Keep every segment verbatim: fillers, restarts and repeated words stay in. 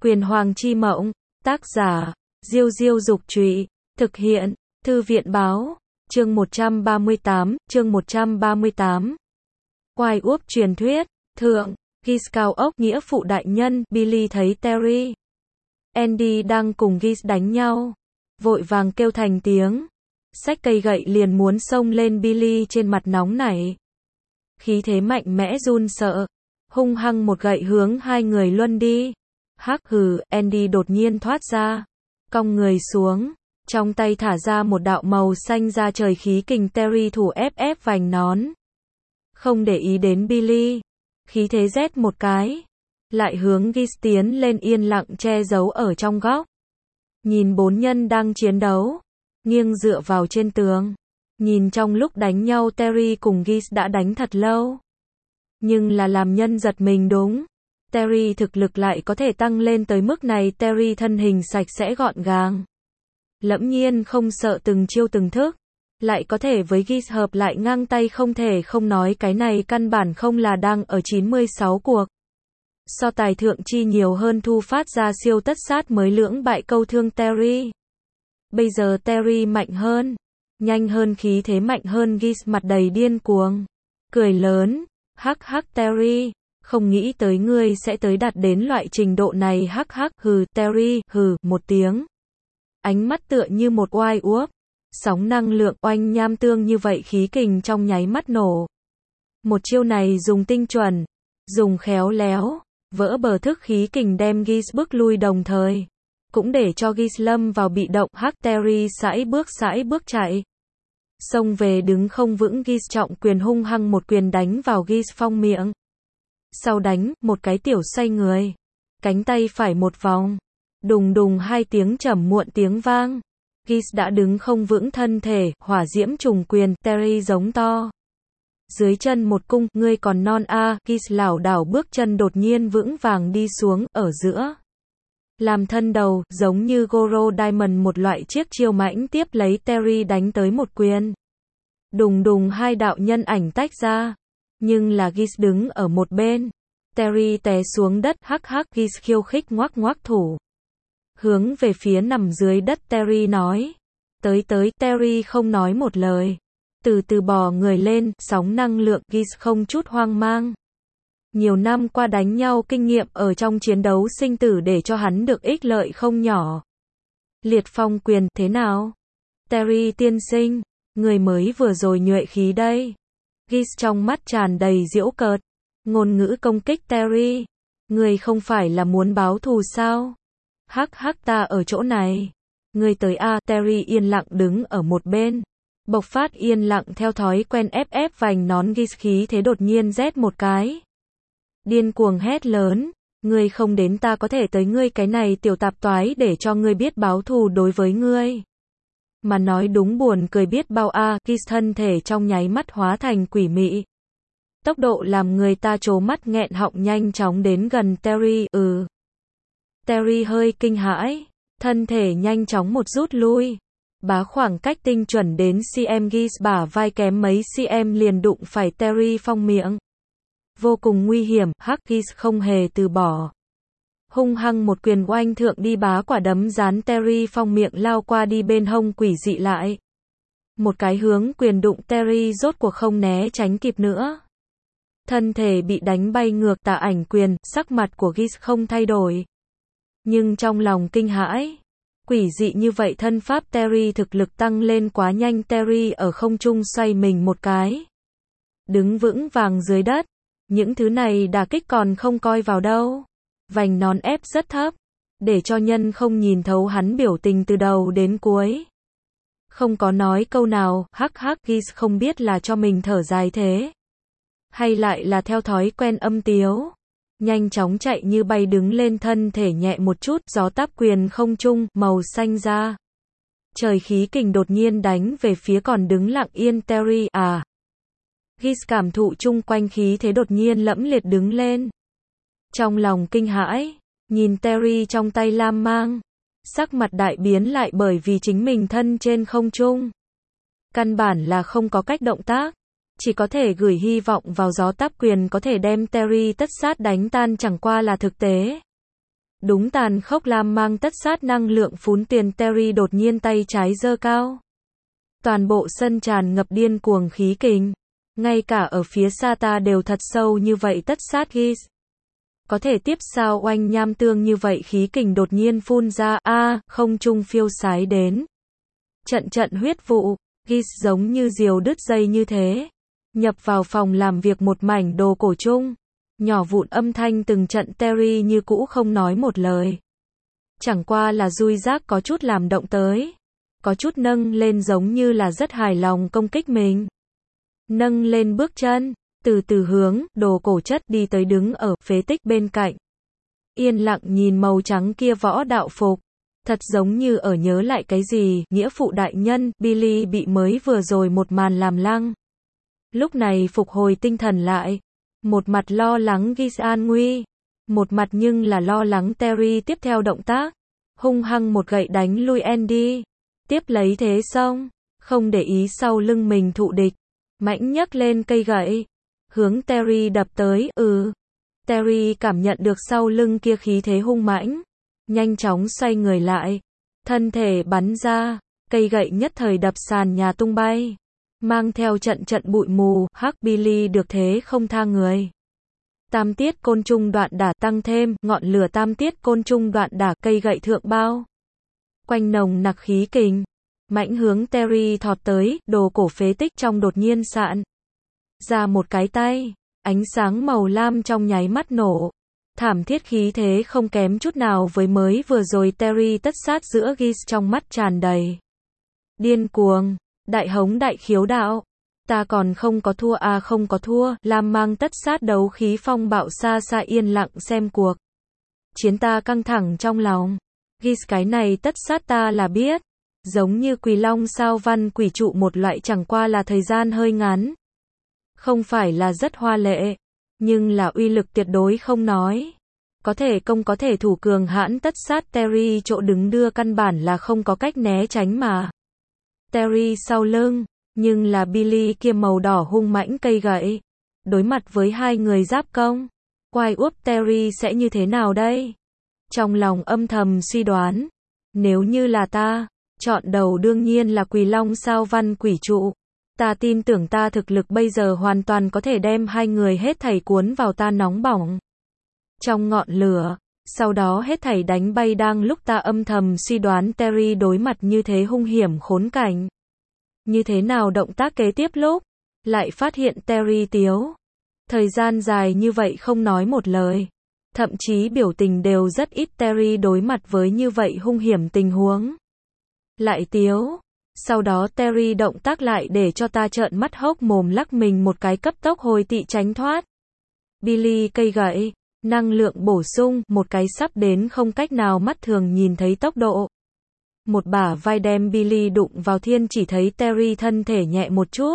Quyền Hoàng Chi Mộng, tác giả, Diêu Diêu Dục Trụy, thực hiện, Thư viện Báo, chương một trăm ba mươi tám, chương một trăm ba mươi tám. Oai Úp truyền thuyết, thượng, Gis cao ốc nghĩa phụ đại nhân, Billy thấy Terry, Andy đang cùng Gis đánh nhau, vội vàng kêu thành tiếng, xách cây gậy liền muốn xông lên Billy trên mặt nóng nảy. Khí thế mạnh mẽ run sợ, hung hăng một gậy hướng hai người luân đi. Hắc hừ, Andy đột nhiên thoát ra, cong người xuống, trong tay thả ra một đạo màu xanh ra trời khí kình. Terry thủ ép ép vành nón, không để ý đến Billy, khí thế rét một cái, lại hướng Gis tiến lên yên lặng che giấu ở trong góc. Nhìn bốn nhân đang chiến đấu, nghiêng dựa vào trên tường, nhìn trong lúc đánh nhau Terry cùng Gis đã đánh thật lâu. Nhưng là làm nhân giật mình đúng, Terry thực lực lại có thể tăng lên tới mức này. Terry thân hình sạch sẽ gọn gàng, lẫm nhiên không sợ từng chiêu từng thức, lại có thể với Gis hợp lại ngang tay, không thể không nói cái này căn bản không là đang ở chín mươi sáu cuộc. So tài thượng chi nhiều hơn thu phát ra siêu tất sát mới lưỡng bại câu thương Terry. Bây giờ Terry mạnh hơn, nhanh hơn, khí thế mạnh hơn. Gis mặt đầy điên cuồng, cười lớn, hắc hắc Terry, không nghĩ tới ngươi sẽ tới đạt đến loại trình độ này. Hắc hắc, hừ. Terry hừ một tiếng, ánh mắt tựa như một oai uốp, sóng năng lượng oanh nham tương như vậy, khí kình trong nháy mắt nổ. Một chiêu này dùng tinh chuẩn, dùng khéo léo, vỡ bờ thức khí kình đem Gis bước lui, đồng thời cũng để cho Gis lâm vào bị động. Hắc Terry sải bước sải bước chạy, xông về đứng không vững Gis, trọng quyền hung hăng một quyền đánh vào Gis phong miệng. Sau đánh, một cái tiểu xoay người, cánh tay phải một vòng, đùng đùng hai tiếng trầm muộn tiếng vang. Gis đã đứng không vững thân thể, hỏa diễm trùng quyền. Terry giống to, dưới chân một cung, ngươi còn non a. À. Gis lảo đảo bước chân đột nhiên vững vàng đi xuống, ở giữa làm thân đầu, giống như Goro Diamond, một loại chiếc chiêu mãnh tiếp lấy Terry đánh tới một quyền. Đùng đùng hai đạo nhân ảnh tách ra, nhưng là Gis đứng ở một bên. Terry té xuống đất. Hắc hắc, Gis khiêu khích ngoắc ngoắc thủ, hướng về phía nằm dưới đất Terry nói, tới tới. Terry không nói một lời, từ từ bò người lên, sóng năng lượng. Gis không chút hoang mang, nhiều năm qua đánh nhau kinh nghiệm ở trong chiến đấu sinh tử để cho hắn được ích lợi không nhỏ. Liệt phong quyền, thế nào? Terry tiên sinh, người mới vừa rồi nhuệ khí đây. Gis trong mắt tràn đầy giễu cợt, ngôn ngữ công kích Terry, người không phải là muốn báo thù sao? Hắc hắc, ta ở chỗ này, người tới a. À. Terry yên lặng đứng ở một bên, bộc phát yên lặng theo thói quen ép ép vành nón. Gis khí thế đột nhiên rét một cái, điên cuồng hét lớn, ngươi không đến ta có thể tới. Ngươi cái này tiểu tạp toái, để cho ngươi biết báo thù đối với ngươi mà nói đúng buồn cười biết bao a. À. Gis thân thể trong nháy mắt hóa thành quỷ mị, tốc độ làm người ta trố mắt nghẹn họng, nhanh chóng đến gần Terry. Ừ. Terry hơi kinh hãi, thân thể nhanh chóng một rút lui, bá khoảng cách tinh chuẩn đến cm. Gis bả vai kém mấy cm liền đụng phải Terry phong miệng, vô cùng nguy hiểm. Hắc, Gis không hề từ bỏ, hung hăng một quyền oanh thượng đi, bá quả đấm dán Terry phong miệng lao qua đi bên hông quỷ dị lại. Một cái hướng quyền đụng Terry rốt cuộc không né tránh kịp nữa, thân thể bị đánh bay ngược. Tà ảnh quyền, sắc mặt của Gis không thay đổi, nhưng trong lòng kinh hãi. Quỷ dị như vậy thân pháp Terry thực lực tăng lên quá nhanh. Terry ở không trung xoay mình một cái, đứng vững vàng dưới đất. Những thứ này đả kích còn không coi vào đâu, vành nón ép rất thấp, để cho nhân không nhìn thấu hắn biểu tình từ đầu đến cuối, không có nói câu nào. Hắc hắc, Gis không biết là cho mình thở dài thế, hay lại là theo thói quen âm tiếu, nhanh chóng chạy như bay đứng lên, thân thể nhẹ một chút, gió táp quyền không trung, màu xanh ra trời khí kình đột nhiên đánh về phía còn đứng lặng yên Terry. À. Gis cảm thụ chung quanh khí thế đột nhiên lẫm liệt đứng lên, trong lòng kinh hãi, nhìn Terry trong tay lam mang, sắc mặt đại biến lại, bởi vì chính mình thân trên không trung, căn bản là không có cách động tác, chỉ có thể gửi hy vọng vào gió táp quyền có thể đem Terry tất sát đánh tan, chẳng qua là thực tế Đúng tàn khốc lam mang tất sát năng lượng phún tiền Terry đột nhiên tay trái giơ cao. Toàn bộ sân tràn ngập điên cuồng khí kình. Ngay cả ở phía xa ta đều thật sâu như vậy tất sát Geese. Có thể tiếp sao oanh nham tương như vậy khí kình đột nhiên phun ra, a không trung phiêu sái đến. Trận trận huyết vụ, Geese giống như diều đứt dây như thế. Nhập vào phòng làm việc một mảnh đồ cổ chung. Nhỏ vụn âm thanh từng trận Terry như cũ không nói một lời. Chẳng qua là dui giác có chút làm động tới. Có chút nâng lên giống như là rất hài lòng công kích mình. Nâng lên bước chân, từ từ hướng, đồ cổ chất đi tới đứng ở phế tích bên cạnh. Yên lặng nhìn màu trắng kia võ đạo phục. Thật giống như ở nhớ lại cái gì, nghĩa phụ đại nhân, Billy bị mới vừa rồi một màn làm lăng. Lúc này phục hồi tinh thần lại. Một mặt lo lắng Geese an nguy. Một mặt nhưng là lo lắng Terry tiếp theo động tác. Hung hăng một gậy đánh lui Andy. Tiếp lấy thế xong. Không để ý sau lưng mình thụ địch. Mãnh nhấc lên cây gậy. Hướng Terry đập tới, ừ. Terry cảm nhận được sau lưng kia khí thế hung mãnh. Nhanh chóng xoay người lại. Thân thể bắn ra. Cây gậy nhất thời đập sàn nhà tung bay. Mang theo trận trận bụi mù, hắc Billy được thế không tha người. Tam tiết côn trùng đoạn đả tăng thêm, ngọn lửa tam tiết côn trùng đoạn đả cây gậy thượng bao. Quanh nồng nặc khí kình. Mãnh hướng Terry thọt tới, đồ cổ phế tích trong đột nhiên sạn. Ra một cái tay, ánh sáng màu lam trong nháy mắt nổ. Thảm thiết khí thế không kém chút nào với mới vừa rồi Terry tất sát giữa Geese trong mắt tràn đầy. Điên cuồng, đại hống đại khiếu đạo. Ta còn không có thua à không có thua, Lam mang tất sát đấu khí phong bạo xa xa yên lặng xem cuộc. Chiến ta căng thẳng trong lòng. Geese cái này tất sát ta là biết. Giống như quỳ long sao văn quỷ trụ một loại chẳng qua là thời gian hơi ngắn. Không phải là rất hoa lệ. Nhưng là uy lực tuyệt đối không nói. Có thể công có thể thủ cường hãn tất sát Terry chỗ đứng đưa căn bản là không có cách né tránh mà. Terry sau lưng, nhưng là Billy kia màu đỏ hung mãnh cây gậy. Đối mặt với hai người giáp công. Quai úp Terry sẽ như thế nào đây? Trong lòng âm thầm suy đoán. Nếu như là ta, chọn đầu đương nhiên là quỳ long sao văn quỷ trụ. Ta tin tưởng ta thực lực bây giờ hoàn toàn có thể đem hai người hết thảy cuốn vào ta nóng bỏng. Trong ngọn lửa, sau đó hết thảy đánh bay đang lúc ta âm thầm suy đoán Terry đối mặt như thế hung hiểm khốn cảnh. Như thế nào động tác kế tiếp lúc, lại phát hiện Terry tiếu. Thời gian dài như vậy không nói một lời. Thậm chí biểu tình đều rất ít Terry đối mặt với như vậy hung hiểm tình huống. Lại tiếu. Sau đó Terry động tác lại để cho ta trợn mắt hốc mồm lắc mình một cái cấp tốc hồi tị tránh thoát. Billy cây gậy, năng lượng bổ sung, một cái sắp đến không cách nào mắt thường nhìn thấy tốc độ. Một bả vai đem Billy đụng vào thiên chỉ thấy Terry thân thể nhẹ một chút.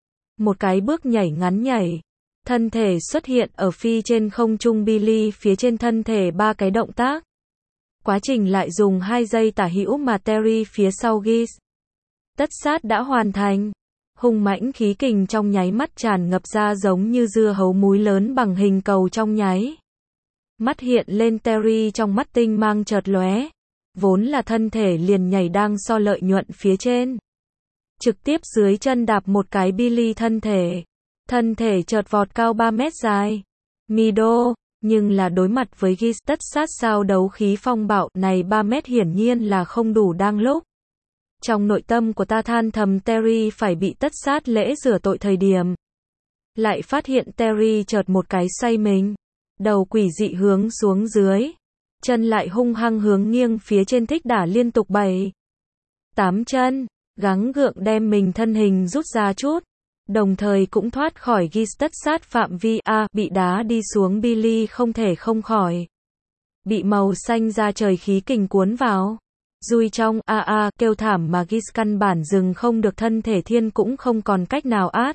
Một cái bước nhảy ngắn nhảy. Thân thể xuất hiện ở phi trên không trung Billy phía trên thân thể ba cái động tác. Quá trình lại dùng hai giây tả hữu mà Terry phía sau Geese. Tất sát đã hoàn thành. Hung mãnh khí kình trong nháy mắt tràn ngập ra giống như dưa hấu múi lớn bằng hình cầu trong nháy. Mắt hiện lên Terry trong mắt tinh mang chợt lóe. Vốn là thân thể liền nhảy đang so lợi nhuận phía trên. Trực tiếp dưới chân đạp một cái Billy thân thể. Thân thể chợt vọt cao ba mét dài. Mido, nhưng là đối mặt với Geese tất sát sao đấu khí phong bạo này ba mét hiển nhiên là không đủ đang lúc. Trong nội tâm của ta than thầm Terry phải bị tất sát lễ rửa tội thời điểm. Lại phát hiện Terry chợt một cái xoay mình. Đầu quỷ dị hướng xuống dưới. Chân lại hung hăng hướng nghiêng phía trên thích đả liên tục bảy. Tám chân. Gắng gượng đem mình thân hình rút ra chút. Đồng thời cũng thoát khỏi Geese tất sát phạm vi A. Bị đá đi xuống Billy không thể không khỏi. Bị màu xanh ra trời khí kình cuốn vào. Dui trong a a kêu thảm mà Geese căn bản dừng không được thân thể thiên cũng không còn cách nào át.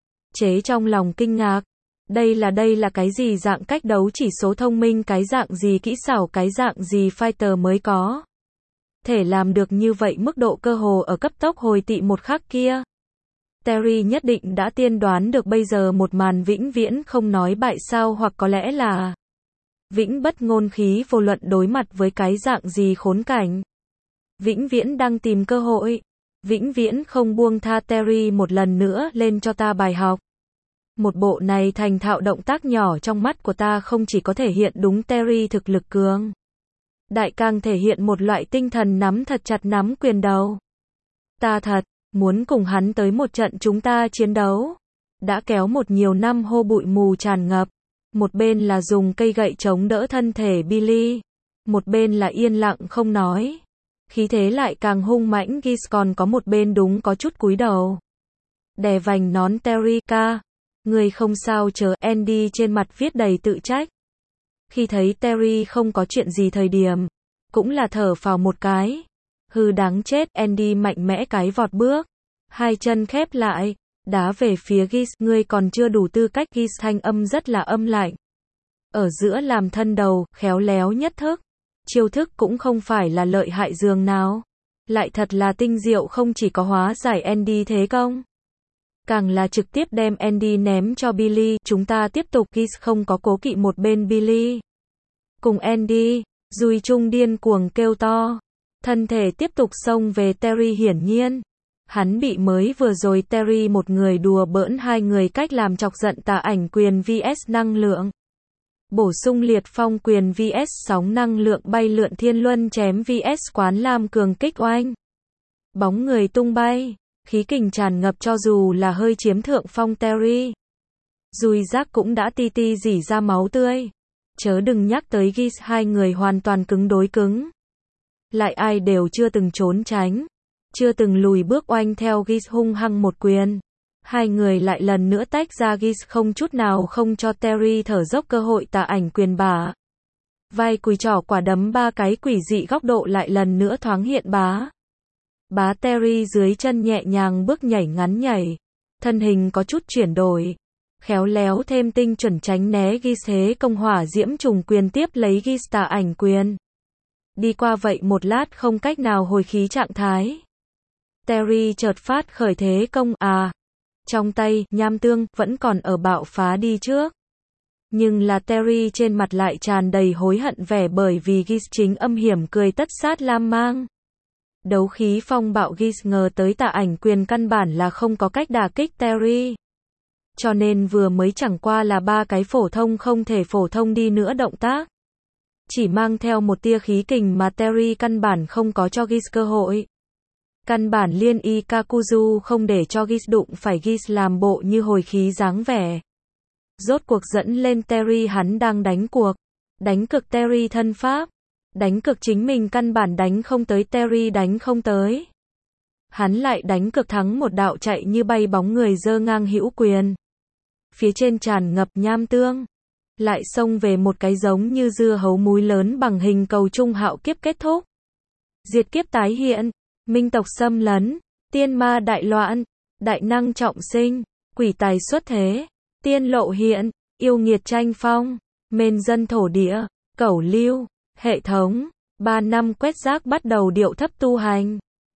Chế trong lòng kinh ngạc. Đây là đây là cái gì dạng cách đấu chỉ số thông minh cái dạng gì kỹ xảo cái dạng gì fighter mới có. Thể làm được như vậy mức độ cơ hồ ở cấp tốc hồi tị một khắc kia. Terry nhất định đã tiên đoán được bây giờ một màn vĩnh viễn không nói bại sao hoặc có lẽ là vĩnh bất ngôn khí vô luận đối mặt với cái dạng gì khốn cảnh. Vĩnh viễn đang tìm cơ hội, vĩnh viễn không buông tha Terry một lần nữa lên cho ta bài học. Một bộ này thành thạo động tác nhỏ trong mắt của ta không chỉ có thể hiện đúng Terry thực lực cường đại, càng thể hiện một loại tinh thần nắm thật chặt nắm quyền đầu. Ta thật muốn cùng hắn tới một trận chúng ta chiến đấu. Đã kéo một nhiều năm hô bụi mù tràn ngập. Một bên là dùng cây gậy chống đỡ thân thể Billy. Một bên là yên lặng không nói. Khí thế lại càng hung mãnh. Gis còn có một bên đúng có chút cúi đầu. Đè vành nón Terry ca. Người không sao chờ. Andy trên mặt viết đầy tự trách. Khi thấy Terry không có chuyện gì thời điểm. Cũng là thở phào một cái. Hư đáng chết. Andy mạnh mẽ cái vọt bước. Hai chân khép lại. Đá về phía Gis. Ngươi còn chưa đủ tư cách. Gis thanh âm rất là âm lạnh. Ở giữa làm thân đầu, khéo léo nhất thức. Chiêu thức cũng không phải là lợi hại dường nào. Lại thật là tinh diệu, không chỉ có hóa giải Andy thế công. Càng là trực tiếp đem Andy ném cho Billy. Chúng ta tiếp tục. Gis không có cố kỵ một bên Billy. Cùng Andy, Dùi Trung điên cuồng kêu to. Thân thể tiếp tục xông về Terry. Hiển nhiên hắn bị mới vừa rồi Terry một người đùa bỡn hai người cách làm chọc giận. Tà ảnh quyền vs năng lượng. Bổ sung liệt phong quyền vs sóng năng lượng bay lượn thiên luân chém vs quán lam cường kích oanh. Bóng người tung bay, khí kình tràn ngập cho dù là hơi chiếm thượng phong Terry. Dùi giác cũng đã ti ti rỉ ra máu tươi. Chớ đừng nhắc tới Gis, hai người hoàn toàn cứng đối cứng. Lại ai đều chưa từng trốn tránh. Chưa từng lùi bước oanh theo Gis hung hăng một quyền. Hai người lại lần nữa tách ra. Gis không chút nào không cho Terry thở dốc cơ hội. Tà ảnh quyền bả vai cùi trỏ quả đấm ba cái quỷ dị góc độ lại lần nữa thoáng hiện bá. Bá Terry dưới chân nhẹ nhàng bước nhảy ngắn nhảy. Thân hình có chút chuyển đổi. Khéo léo thêm tinh chuẩn tránh né Gis thế công hỏa diễm trùng quyền tiếp lấy Gis tà ảnh quyền. Đi qua vậy một lát không cách nào hồi khí trạng thái. Terry chợt phát khởi thế công à. Trong tay, nham tương, vẫn còn ở bạo phá đi trước. Nhưng là Terry trên mặt lại tràn đầy hối hận vẻ bởi vì Gis chính âm hiểm cười tất sát lam mang. Đấu khí phong bạo. Gis ngờ tới tà ảnh quyền căn bản là không có cách đả kích Terry. Cho nên vừa mới chẳng qua là ba cái phổ thông không thể phổ thông đi nữa động tác. Chỉ mang theo một tia khí kình mà Terry căn bản không có cho Gis cơ hội. Căn bản liên y Kakuzu không để cho Gis đụng phải. Gis làm bộ như hồi khí dáng vẻ. Rốt cuộc dẫn lên Terry, hắn đang đánh cuộc. Đánh cực Terry thân pháp. Đánh cực chính mình căn bản đánh không tới. Terry đánh không tới. Hắn lại đánh cực thắng một đạo chạy như bay bóng người giơ ngang hữu quyền. Phía trên tràn ngập nham tương. Lại xông về một cái giống như dưa hấu múi lớn bằng hình cầu trung hạo kiếp kết thúc. Diệt kiếp tái hiện. Minh tộc xâm lấn. Tiên ma đại loạn. Đại năng trọng sinh. Quỷ tài xuất thế. Tiên lộ hiện. Yêu nghiệt tranh phong. Mên dân thổ địa. Cẩu lưu. Hệ thống. Ba năm quét rác bắt đầu điệu thấp tu hành.